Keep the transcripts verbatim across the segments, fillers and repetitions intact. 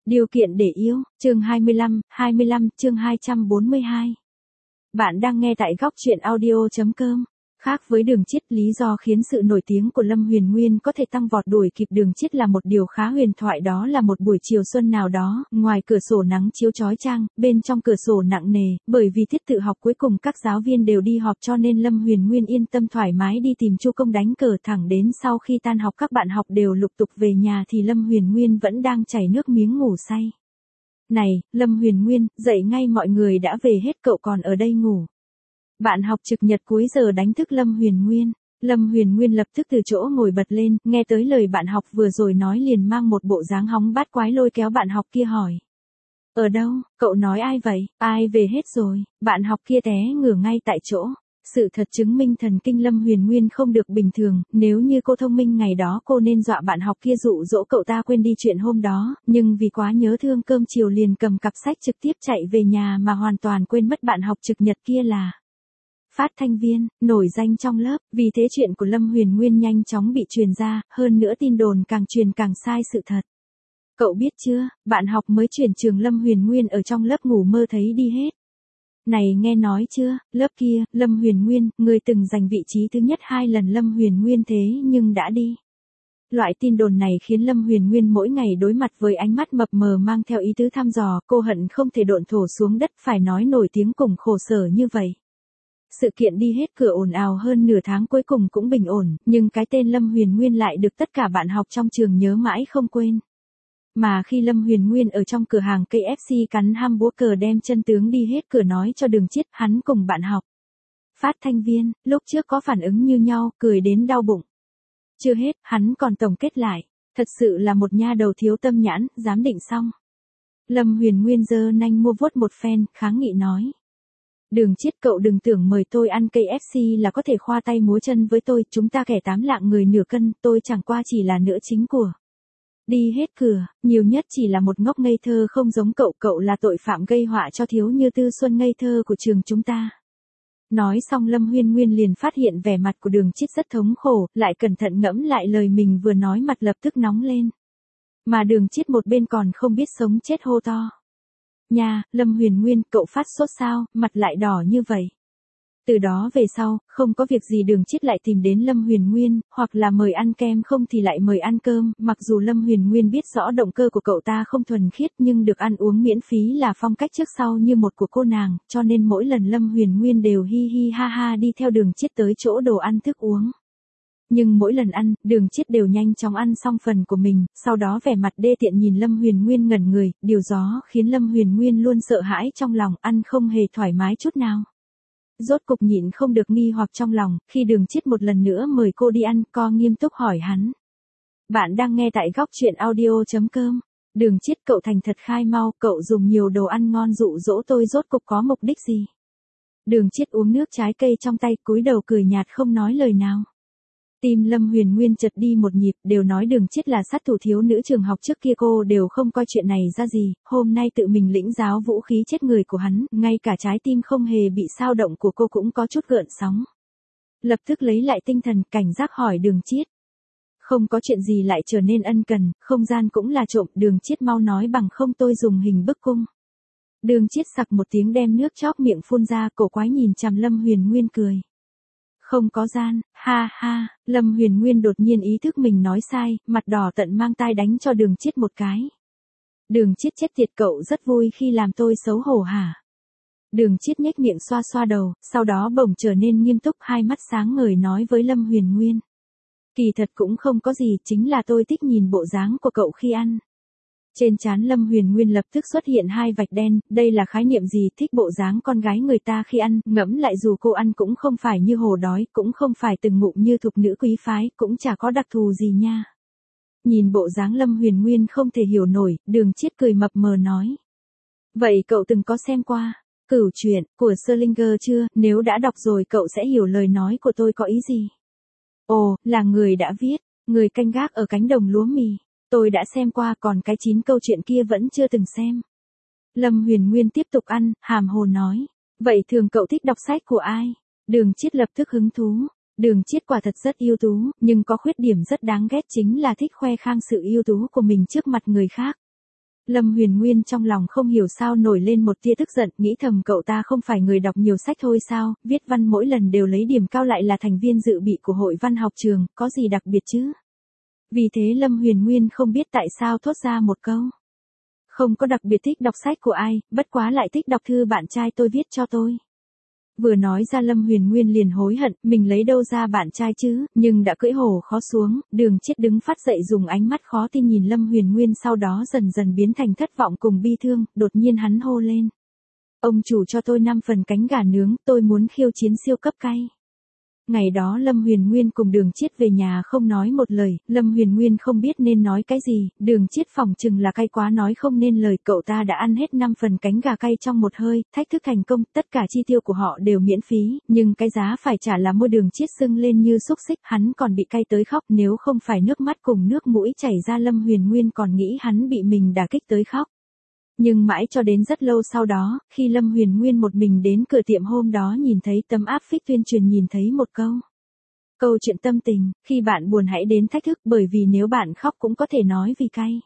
Điều kiện để yêu, chương hai mươi lăm, hai mươi lăm, chương hai trăm bốn mươi hai. Bạn đang nghe tại góc truyện audio chấm com. Khác với Đường Chiết, lý do khiến sự nổi tiếng của Lâm Huyền Nguyên có thể tăng vọt đuổi kịp Đường Chiết là một điều khá huyền thoại, đó là một buổi chiều xuân nào đó, ngoài cửa sổ nắng chiếu chói chang, bên trong cửa sổ nặng nề, bởi vì tiết tự học cuối cùng các giáo viên đều đi họp cho nên Lâm Huyền Nguyên yên tâm thoải mái đi tìm Chu Công đánh cờ, thẳng đến sau khi tan học các bạn học đều lục tục về nhà thì Lâm Huyền Nguyên vẫn đang chảy nước miếng ngủ say. Này, Lâm Huyền Nguyên, dậy ngay, mọi người đã về hết, cậu còn ở đây ngủ. Bạn học trực nhật cuối giờ đánh thức Lâm Huyền Nguyên. Lâm Huyền Nguyên lập tức từ chỗ ngồi bật lên, nghe tới lời bạn học vừa rồi nói liền mang một bộ dáng hóng bát quái lôi kéo bạn học kia hỏi. Ở đâu, cậu nói ai vậy, ai về hết rồi, bạn học kia té ngửa ngay tại chỗ. Sự thật chứng minh thần kinh Lâm Huyền Nguyên không được bình thường, nếu như cô thông minh ngày đó cô nên dọa bạn học kia dụ dỗ cậu ta quên đi chuyện hôm đó, nhưng vì quá nhớ thương cơm chiều liền cầm cặp sách trực tiếp chạy về nhà mà hoàn toàn quên mất bạn học trực nhật kia là phát thanh viên, nổi danh trong lớp, vì thế chuyện của Lâm Huyền Nguyên nhanh chóng bị truyền ra, hơn nữa tin đồn càng truyền càng sai sự thật. Cậu biết chưa, bạn học mới chuyển trường Lâm Huyền Nguyên ở trong lớp ngủ mơ thấy đi hết. Này nghe nói chưa, lớp kia, Lâm Huyền Nguyên, người từng giành vị trí thứ nhất hai lần Lâm Huyền Nguyên thế nhưng đã đi. Loại tin đồn này khiến Lâm Huyền Nguyên mỗi ngày đối mặt với ánh mắt mập mờ mang theo ý tứ thăm dò, cô hận không thể độn thổ xuống đất phải nói nổi tiếng cùng khổ sở như vậy. Sự kiện đi hết cửa ồn ào hơn nửa tháng cuối cùng cũng bình ổn, nhưng cái tên Lâm Huyền Nguyên lại được tất cả bạn học trong trường nhớ mãi không quên. Mà khi Lâm Huyền Nguyên ở trong cửa hàng ca ép xê cắn hamburger đem chân tướng đi hết cửa nói cho Đường Chiết, hắn cùng bạn học phát thanh viên, lúc trước có phản ứng như nhau, cười đến đau bụng. Chưa hết, hắn còn tổng kết lại, thật sự là một nha đầu thiếu tâm nhãn, giám định xong. Lâm Huyền Nguyên giơ nanh mua vuốt một phen, kháng nghị nói. Đường Chiết, cậu đừng tưởng mời tôi ăn ca ép xê là có thể khoa tay múa chân với tôi, chúng ta kẻ tám lạng người nửa cân, tôi chẳng qua chỉ là nữ chính của đi hết cửa, nhiều nhất chỉ là một ngốc ngây thơ không giống cậu, cậu là tội phạm gây họa cho thiếu như Tư Xuân ngây thơ của trường chúng ta. Nói xong Lâm Huyền Nguyên liền phát hiện vẻ mặt của Đường Chiết rất thống khổ, lại cẩn thận ngẫm lại lời mình vừa nói, mặt lập tức nóng lên. Mà Đường Chiết một bên còn không biết sống chết hô to. Nha, Lâm Huyền Nguyên, cậu phát sốt sao, mặt lại đỏ như vậy. Từ đó về sau, không có việc gì Đường Chiết lại tìm đến Lâm Huyền Nguyên, hoặc là mời ăn kem không thì lại mời ăn cơm, mặc dù Lâm Huyền Nguyên biết rõ động cơ của cậu ta không thuần khiết nhưng được ăn uống miễn phí là phong cách trước sau như một của cô nàng, cho nên mỗi lần Lâm Huyền Nguyên đều hi hi ha ha đi theo Đường Chiết tới chỗ đồ ăn thức uống. Nhưng mỗi lần ăn, Đường Chiết đều nhanh chóng ăn xong phần của mình, sau đó vẻ mặt đê tiện nhìn Lâm Huyền Nguyên ngẩn người, điều đó khiến Lâm Huyền Nguyên luôn sợ hãi trong lòng, ăn không hề thoải mái chút nào. Rốt cục nhịn không được nghi hoặc trong lòng, khi Đường Chiết một lần nữa mời cô đi ăn, co nghiêm túc hỏi hắn. Bạn đang nghe tại góc truyện audio chấm com. Đường Chiết, cậu thành thật khai mau, cậu dùng nhiều đồ ăn ngon dụ dỗ tôi rốt cục có mục đích gì? Đường Chiết uống nước trái cây trong tay, cúi đầu cười nhạt không nói lời nào. Tim Lâm Huyền Nguyên chợt đi một nhịp, đều nói Đường Chiết là sát thủ thiếu nữ trường học trước kia cô đều không coi chuyện này ra gì, hôm nay tự mình lĩnh giáo vũ khí chết người của hắn, ngay cả trái tim không hề bị xao động của cô cũng có chút gợn sóng. Lập tức lấy lại tinh thần, cảnh giác hỏi Đường Chiết. Không có chuyện gì lại trở nên ân cần, không gian cũng là trộm, Đường Chiết mau nói bằng không tôi dùng hình bức cung. Đường Chiết sặc một tiếng đem nước chóp miệng phun ra, cổ quái nhìn chằm Lâm Huyền Nguyên cười. Không có gian, ha ha, Lâm Huyền Nguyên đột nhiên ý thức mình nói sai, mặt đỏ tận mang tai đánh cho Đường Chiết một cái. Đường Chiết, chết tiệt, cậu rất vui khi làm tôi xấu hổ hả? Đường Chiết nhếch miệng xoa xoa đầu, sau đó bỗng trở nên nghiêm túc, hai mắt sáng ngời nói với Lâm Huyền Nguyên. Kỳ thật cũng không có gì, chính là tôi thích nhìn bộ dáng của cậu khi ăn. Trên trán Lâm Huyền Nguyên lập tức xuất hiện hai vạch đen, đây là khái niệm gì, thích bộ dáng con gái người ta khi ăn, ngẫm lại dù cô ăn cũng không phải như hổ đói, cũng không phải từng ngụm như thục nữ quý phái, cũng chả có đặc thù gì nha. Nhìn bộ dáng Lâm Huyền Nguyên không thể hiểu nổi, Đường Chiết cười mập mờ nói. Vậy cậu từng có xem qua Cửu Truyện của Salinger chưa, nếu đã đọc rồi cậu sẽ hiểu lời nói của tôi có ý gì. Ồ, là người đã viết, người canh gác ở cánh đồng lúa mì. Tôi đã xem qua, còn cái chín câu chuyện kia vẫn chưa từng xem. Lâm Huyền Nguyên tiếp tục ăn, hàm hồ nói. Vậy thường cậu thích đọc sách của ai? Đường Chiết lập tức hứng thú. Đường Chiết quả thật rất ưu tú, nhưng có khuyết điểm rất đáng ghét chính là thích khoe khang sự ưu tú của mình trước mặt người khác. Lâm Huyền Nguyên trong lòng không hiểu sao nổi lên một tia tức giận, nghĩ thầm cậu ta không phải người đọc nhiều sách thôi sao, viết văn mỗi lần đều lấy điểm cao lại là thành viên dự bị của hội văn học trường, có gì đặc biệt chứ? Vì thế Lâm Huyền Nguyên không biết tại sao thốt ra một câu. Không có đặc biệt thích đọc sách của ai, bất quá lại thích đọc thư bạn trai tôi viết cho tôi. Vừa nói ra Lâm Huyền Nguyên liền hối hận, mình lấy đâu ra bạn trai chứ, nhưng đã cưỡi hổ khó xuống, Đường Chiết đứng phát dậy dùng ánh mắt khó tin nhìn Lâm Huyền Nguyên, sau đó dần dần biến thành thất vọng cùng bi thương, đột nhiên hắn hô lên. Ông chủ cho tôi năm phần cánh gà nướng, tôi muốn khiêu chiến siêu cấp cay. Ngày đó Lâm Huyền Nguyên cùng Đường Chiết về nhà không nói một lời, Lâm Huyền Nguyên không biết nên nói cái gì, Đường Chiết phỏng chừng là cay quá nói không nên lời, cậu ta đã ăn hết năm phần cánh gà cay trong một hơi, thách thức thành công, tất cả chi tiêu của họ đều miễn phí, nhưng cái giá phải trả là môi Đường Chiết sưng lên như xúc xích, hắn còn bị cay tới khóc, nếu không phải nước mắt cùng nước mũi chảy ra Lâm Huyền Nguyên còn nghĩ hắn bị mình đả kích tới khóc. Nhưng mãi cho đến rất lâu sau đó, khi Lâm Huyền Nguyên một mình đến cửa tiệm hôm đó nhìn thấy tấm áp phích tuyên truyền nhìn thấy một câu. Câu chuyện tâm tình, khi bạn buồn hãy đến thách thức bởi vì nếu bạn khóc cũng có thể nói vì cay.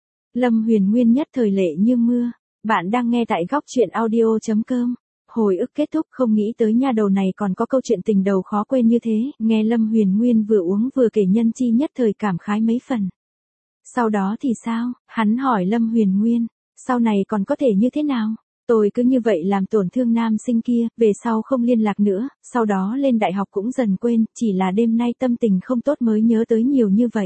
Lâm Huyền Nguyên nhất thời lệ như mưa. Bạn đang nghe tại góc chuyện audio chấm com. Hồi ức kết thúc không nghĩ tới nha đầu này còn có câu chuyện tình đầu khó quên như thế, nghe Lâm Huyền Nguyên vừa uống vừa kể nhân chi nhất thời cảm khái mấy phần. Sau đó thì sao? Hắn hỏi Lâm Huyền Nguyên. Sau này còn có thể như thế nào? Tôi cứ như vậy làm tổn thương nam sinh kia, về sau không liên lạc nữa, sau đó lên đại học cũng dần quên, chỉ là đêm nay tâm tình không tốt mới nhớ tới nhiều như vậy.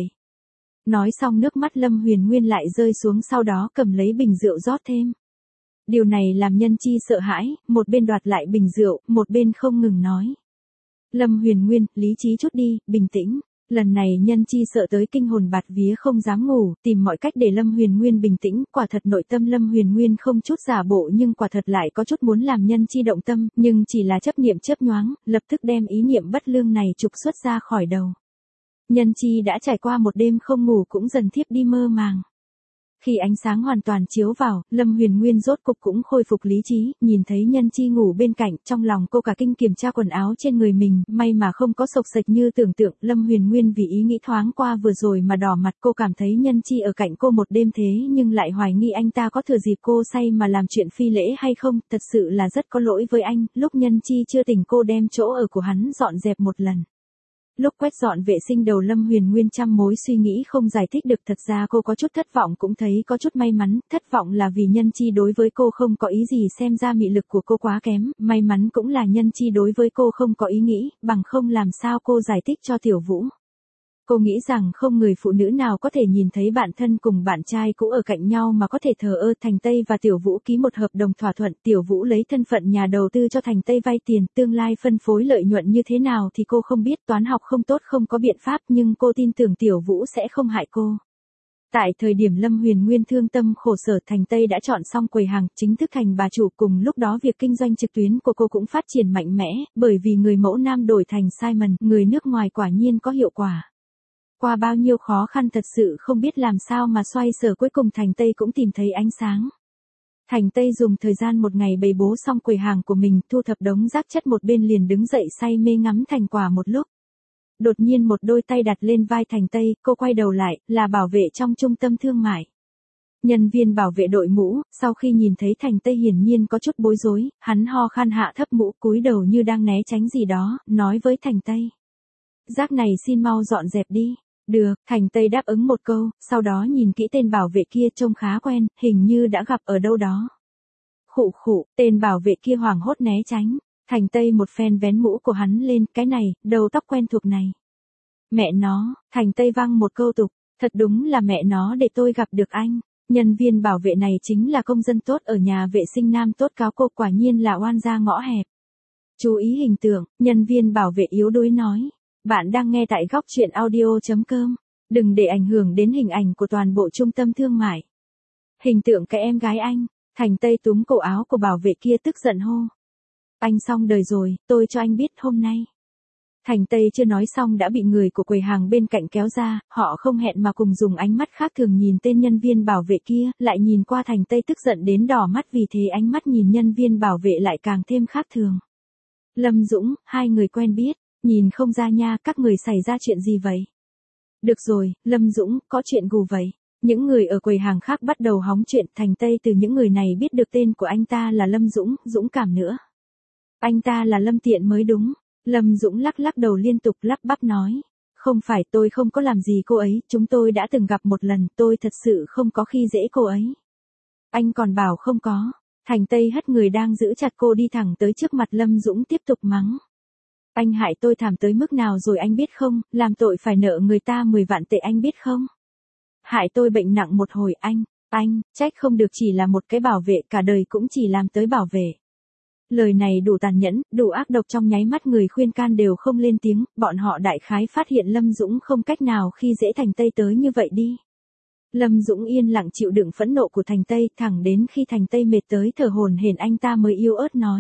Nói xong nước mắt Lâm Huyền Nguyên lại rơi xuống, sau đó cầm lấy bình rượu rót thêm. Điều này làm nhân chi sợ hãi, một bên đoạt lại bình rượu, một bên không ngừng nói. Lâm Huyền Nguyên, lý trí chút đi, bình tĩnh. Lần này nhân chi sợ tới kinh hồn bạt vía không dám ngủ, tìm mọi cách để Lâm Huyền Nguyên bình tĩnh, quả thật nội tâm Lâm Huyền Nguyên không chút giả bộ nhưng quả thật lại có chút muốn làm nhân chi động tâm, nhưng chỉ là chấp niệm chớp nhoáng, lập tức đem ý niệm bất lương này trục xuất ra khỏi đầu. Nhân chi đã trải qua một đêm không ngủ cũng dần thiếp đi mơ màng. Khi ánh sáng hoàn toàn chiếu vào, Lâm Huyền Nguyên rốt cục cũng khôi phục lý trí, nhìn thấy nhân chi ngủ bên cạnh, trong lòng cô cả kinh kiểm tra quần áo trên người mình, may mà không có sộc sạch như tưởng tượng, Lâm Huyền Nguyên vì ý nghĩ thoáng qua vừa rồi mà đỏ mặt, cô cảm thấy nhân chi ở cạnh cô một đêm thế nhưng lại hoài nghi anh ta có thừa dịp cô say mà làm chuyện phi lễ hay không, thật sự là rất có lỗi với anh, lúc nhân chi chưa tỉnh cô đem chỗ ở của hắn dọn dẹp một lần. Lúc quét dọn vệ sinh đầu Lâm Huyền Nguyên trăm mối suy nghĩ không giải thích được, thật ra cô có chút thất vọng cũng thấy có chút may mắn, thất vọng là vì nhân chi đối với cô không có ý gì, xem ra mị lực của cô quá kém, may mắn cũng là nhân chi đối với cô không có ý nghĩ, bằng không làm sao cô giải thích cho Tiểu Vũ. Cô nghĩ rằng không người phụ nữ nào có thể nhìn thấy bạn thân cùng bạn trai cũ ở cạnh nhau mà có thể thờ ơ. Thành Tây và Tiểu Vũ ký một hợp đồng thỏa thuận, Tiểu Vũ lấy thân phận nhà đầu tư cho Thành Tây vay tiền, tương lai phân phối lợi nhuận như thế nào thì cô không biết, toán học không tốt không có biện pháp, nhưng cô tin tưởng Tiểu Vũ sẽ không hại cô. Tại thời điểm Lâm Huyền Nguyên thương tâm khổ sở, Thành Tây đã chọn xong quầy hàng, chính thức thành bà chủ, cùng lúc đó việc kinh doanh trực tuyến của cô cũng phát triển mạnh mẽ, bởi vì người mẫu nam đổi thành Simon, người nước ngoài quả nhiên có hiệu quả. Qua bao nhiêu khó khăn thật sự không biết làm sao mà xoay sở, cuối cùng Thành Tây cũng tìm thấy ánh sáng. Thành Tây dùng thời gian một ngày bày bố xong quầy hàng của mình, thu thập đống rác chất một bên liền đứng dậy say mê ngắm thành quả một lúc. Đột nhiên một đôi tay đặt lên vai Thành Tây, cô quay đầu lại, là bảo vệ trong trung tâm thương mại. Nhân viên bảo vệ đội mũ, sau khi nhìn thấy Thành Tây hiển nhiên có chút bối rối, hắn ho khan hạ thấp mũ cúi đầu như đang né tránh gì đó, nói với Thành Tây. Rác này xin mau dọn dẹp đi. Được, Thành Tây đáp ứng một câu, sau đó nhìn kỹ tên bảo vệ kia trông khá quen, hình như đã gặp ở đâu đó. Khụ khụ, tên bảo vệ kia hoảng hốt né tránh. Thành Tây một phen vén mũ của hắn lên, cái này, đầu tóc quen thuộc này. Mẹ nó, Thành Tây văng một câu tục, thật đúng là mẹ nó để tôi gặp được anh. Nhân viên bảo vệ này chính là công dân tốt ở nhà vệ sinh nam tốt cáo cô, quả nhiên là oan gia ngõ hẹp. Chú ý hình tượng, nhân viên bảo vệ yếu đuối nói. Bạn đang nghe tại góc chuyện audio chấm com. Đừng để ảnh hưởng đến hình ảnh của toàn bộ trung tâm thương mại. Hình tượng cái em gái anh. Thành Tây túm cổ áo của bảo vệ kia tức giận hô. Anh xong đời rồi, tôi cho anh biết hôm nay. Thành Tây chưa nói xong đã bị người của quầy hàng bên cạnh kéo ra, họ không hẹn mà cùng dùng ánh mắt khác thường nhìn tên nhân viên bảo vệ kia, lại nhìn qua Thành Tây tức giận đến đỏ mắt, vì thế ánh mắt nhìn nhân viên bảo vệ lại càng thêm khác thường. Lâm Dũng, hai người quen biết. Nhìn không ra nha, các người xảy ra chuyện gì vậy? Được rồi, Lâm Dũng, có chuyện gù vậy. Những người ở quầy hàng khác bắt đầu hóng chuyện, Thành Tây từ những người này biết được tên của anh ta là Lâm Dũng, dũng cảm nữa. Anh ta là Lâm Tiện mới đúng. Lâm Dũng lắc lắc đầu liên tục lắp bắp nói. Không phải, tôi không có làm gì cô ấy, chúng tôi đã từng gặp một lần, tôi thật sự không có khi dễ cô ấy. Anh còn bảo không có. Thành Tây hất người đang giữ chặt cô đi thẳng tới trước mặt Lâm Dũng tiếp tục mắng. Anh hại tôi thảm tới mức nào rồi anh biết không, làm tội phải nợ người ta mười vạn tệ anh biết không? Hại tôi bệnh nặng một hồi anh, anh, trách không được chỉ là một cái bảo vệ cả đời cũng chỉ làm tới bảo vệ. Lời này đủ tàn nhẫn, đủ ác độc, trong nháy mắt người khuyên can đều không lên tiếng, bọn họ đại khái phát hiện Lâm Dũng không cách nào khi dễ Thành Tây tới như vậy đi. Lâm Dũng yên lặng chịu đựng phẫn nộ của Thành Tây, thẳng đến khi Thành Tây mệt tới thở hổn hển anh ta mới yếu ớt nói.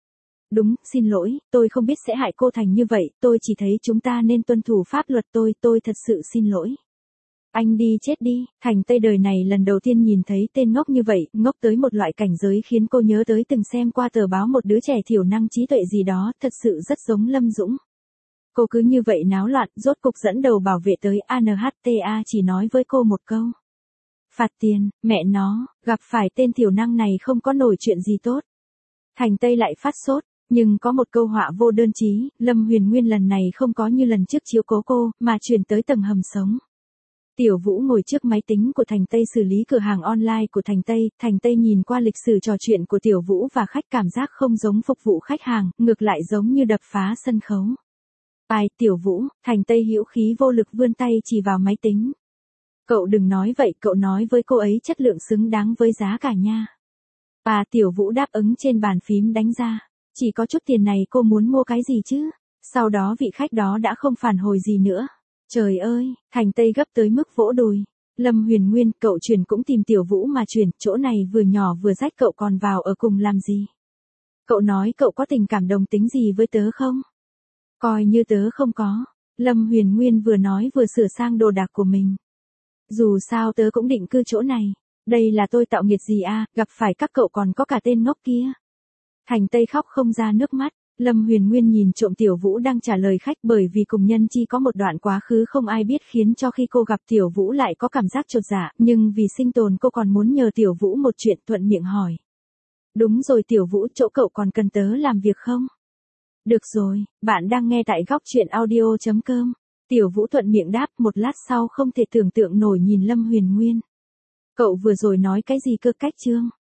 Đúng, xin lỗi, tôi không biết sẽ hại cô Thành như vậy, tôi chỉ thấy chúng ta nên tuân thủ pháp luật, tôi, tôi thật sự xin lỗi. Anh đi chết đi. Thành Tây đời này lần đầu tiên nhìn thấy tên ngốc như vậy, ngốc tới một loại cảnh giới khiến cô nhớ tới từng xem qua tờ báo một đứa trẻ thiểu năng trí tuệ gì đó, thật sự rất giống Lâm Dũng. Cô cứ như vậy náo loạn, rốt cục dẫn đầu bảo vệ tới, a en hát tê a chỉ nói với cô một câu. Phạt tiền, mẹ nó, gặp phải tên thiểu năng này không có nổi chuyện gì tốt. Thành Tây lại phát sốt, nhưng có một câu họa vô đơn chí, Lâm Huyền Nguyên lần này không có như lần trước chiếu cố cô, mà chuyển tới tầng hầm sống. Tiểu Vũ ngồi trước máy tính của Thành Tây xử lý cửa hàng online của Thành Tây, Thành Tây nhìn qua lịch sử trò chuyện của Tiểu Vũ và khách, cảm giác không giống phục vụ khách hàng, ngược lại giống như đập phá sân khấu. Ai, Tiểu Vũ, Thành Tây hữu khí vô lực vươn tay chỉ vào máy tính. Cậu đừng nói vậy, cậu nói với cô ấy chất lượng xứng đáng với giá cả nha. À, Tiểu Vũ đáp ứng trên bàn phím đánh ra. Chỉ có chút tiền này cô muốn mua cái gì chứ? Sau đó vị khách đó đã không phản hồi gì nữa. Trời ơi, Thành Tây gấp tới mức vỗ đùi. Lâm Huyền Nguyên, cậu chuyển cũng tìm Tiểu Vũ mà chuyển, chỗ này vừa nhỏ vừa rách, cậu còn vào ở cùng làm gì? Cậu nói cậu có tình cảm đồng tính gì với tớ không? Coi như tớ không có. Lâm Huyền Nguyên vừa nói vừa sửa sang đồ đạc của mình. Dù sao tớ cũng định cư chỗ này. Đây là tôi tạo nghiệt gì à, gặp phải các cậu còn có cả tên ngốc kia. Thành Tây khóc không ra nước mắt. Lâm Huyền Nguyên nhìn trộm Tiểu Vũ đang trả lời khách, bởi vì cùng Nhân Chi có một đoạn quá khứ không ai biết khiến cho khi cô gặp Tiểu Vũ lại có cảm giác chột dạ, nhưng vì sinh tồn cô còn muốn nhờ Tiểu Vũ một chuyện, thuận miệng hỏi. Đúng rồi Tiểu Vũ, chỗ cậu còn cần tớ làm việc không? Được rồi, bạn đang nghe tại góc truyện audio chấm com. Tiểu Vũ thuận miệng đáp, một lát sau không thể tưởng tượng nổi nhìn Lâm Huyền Nguyên. Cậu vừa rồi nói cái gì cơ, cách chương?